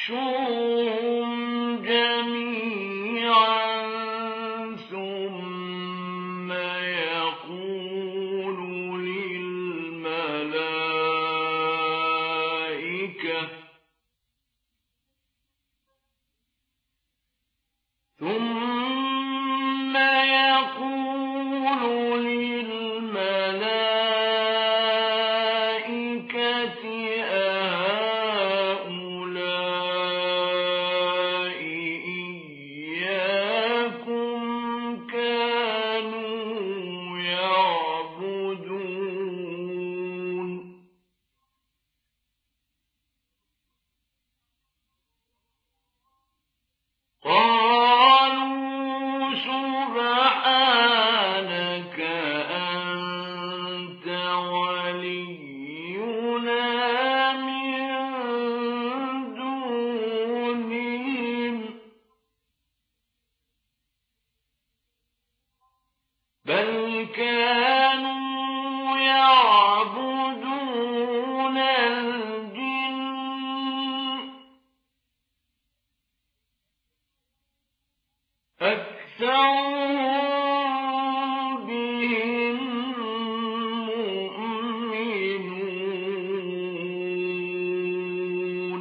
يحشرهم جميعا ثم يقول للملائكة أهؤلاء إياكم كانوا يعبدون قالوا سبحانك أنت ولينا من دونهم بل كانوا يعبدون الجن أكثرهم بهم مؤمنون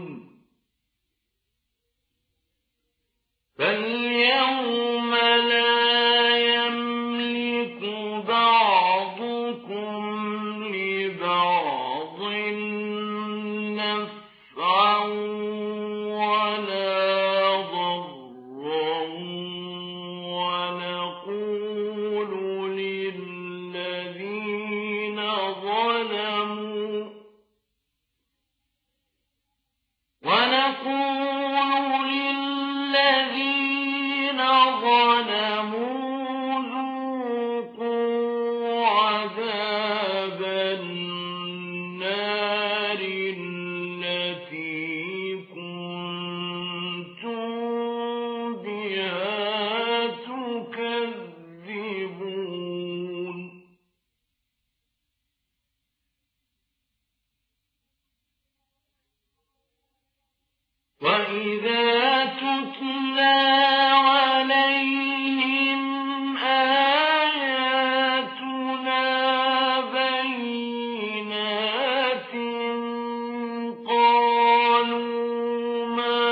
فاليوم لا يملك بعضكم لبعض نفعا ولا ضرا ونقول للذين ظلموا ذوقوا عذاب النار التي كنتم بها تكذبون وإذا تتلى عليهم آياتنا بينات قالوا ما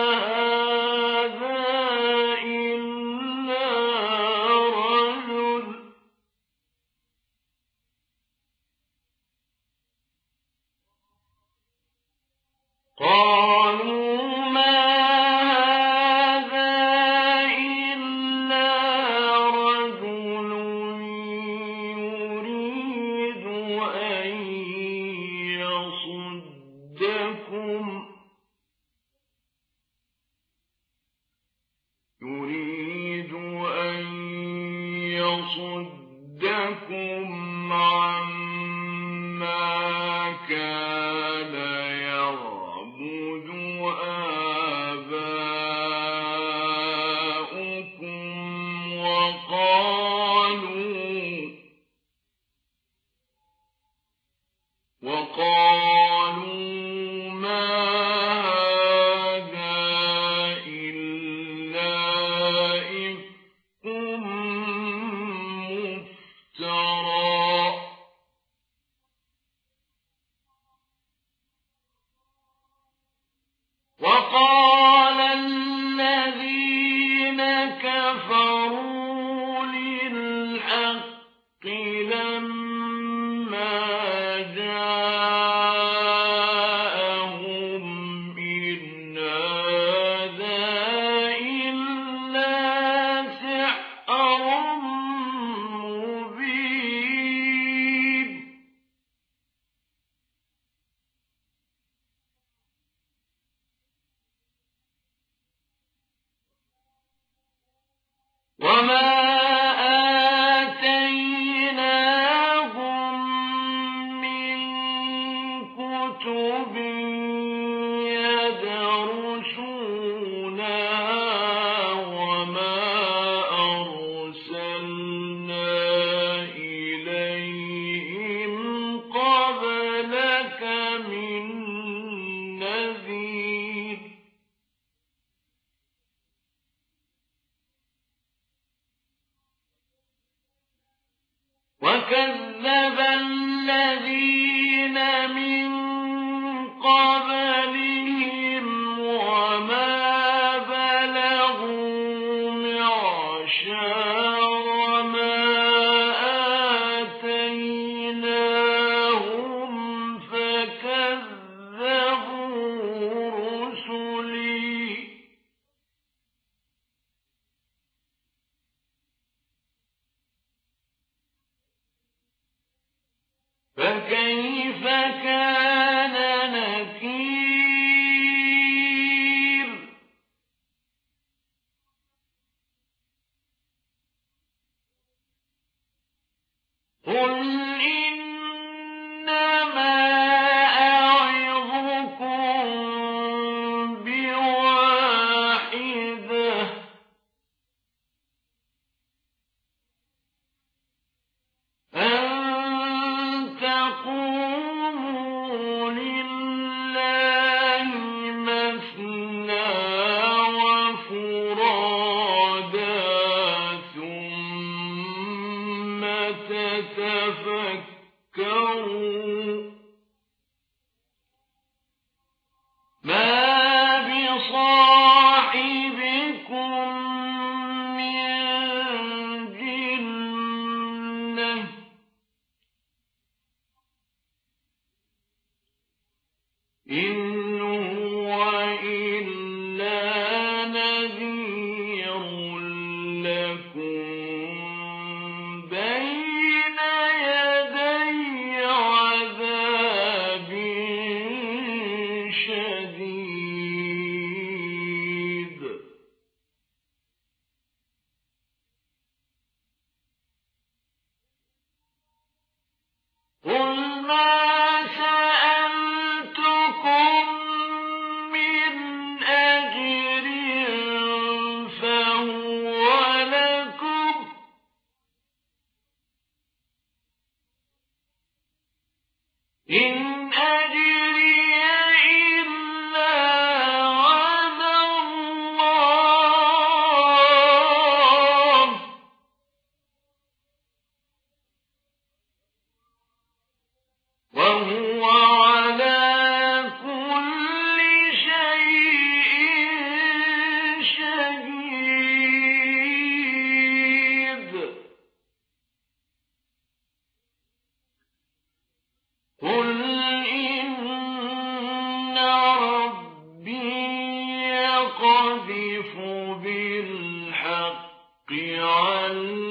هذا إلا رجل يريد أن يصدكم عما كان يعبد آباؤكم وقالوا ما هذا إلا إفك مفترى وقال الذين كفروا للحق لما جاءهم إن هذا إلا سحر مبين وما آتيناهم من كتب يدرسونها وما أرسلنا إليهم قبلك من نذير قبلهم وما بلغوا معشار ما آتيناهم فكذبوا رسلي فكيف كان نكير. قل إنما أعظكم بواحدة أن تقوموا لله مثنى وفرادا ثم تتفكروا ما بصاحبكم من جنة إن هو إلا نذير لكم بين يدي عذاب شديد. قل ما سألتكم من أجر فهو لكم إن أجري إلا على الله وهو على كل شيء شهيد. قل إن ربي يقذف بالحق على